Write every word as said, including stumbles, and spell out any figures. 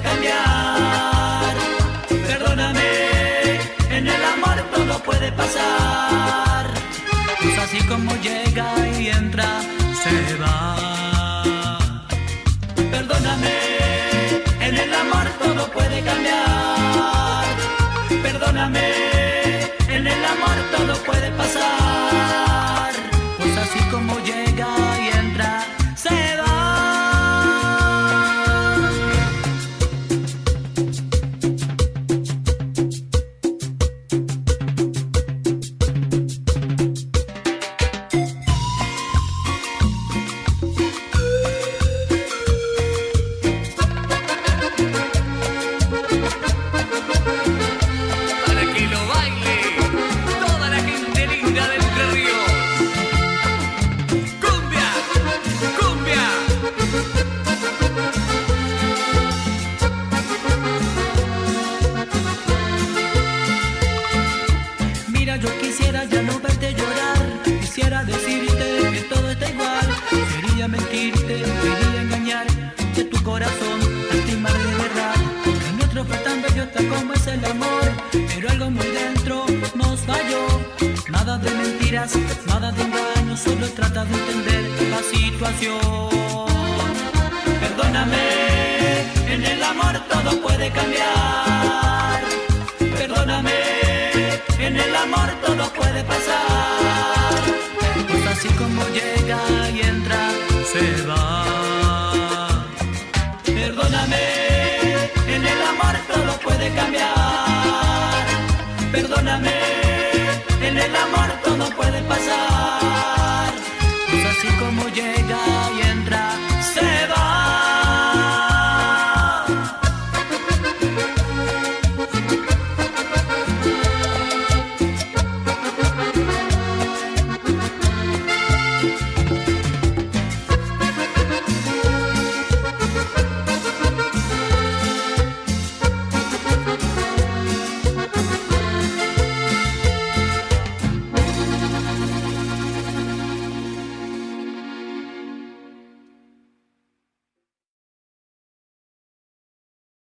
puede cambiar. Perdóname, en el amor todo puede pasar. Es así como llega y entra, se va. Perdóname, en el amor todo puede cambiar. Perdóname, en el amor todo puede pasar. Pues así como llega y entra, se va. Yo quisiera ya no verte llorar, quisiera decirte que todo está igual. Quería mentirte, quería engañar, que tu corazón lastimar de verdad. Que nuestro fue tan bello, tal como es el amor, pero algo muy dentro nos falló. Nada de mentiras, nada de engaños, solo trata de entender la situación. Perdóname, en el amor todo puede cambiar. Perdóname, en el amor todo puede pasar. Pues así como llega y entra, se va. Perdóname, en el amor todo puede cambiar. Perdóname, en el amor todo puede pasar.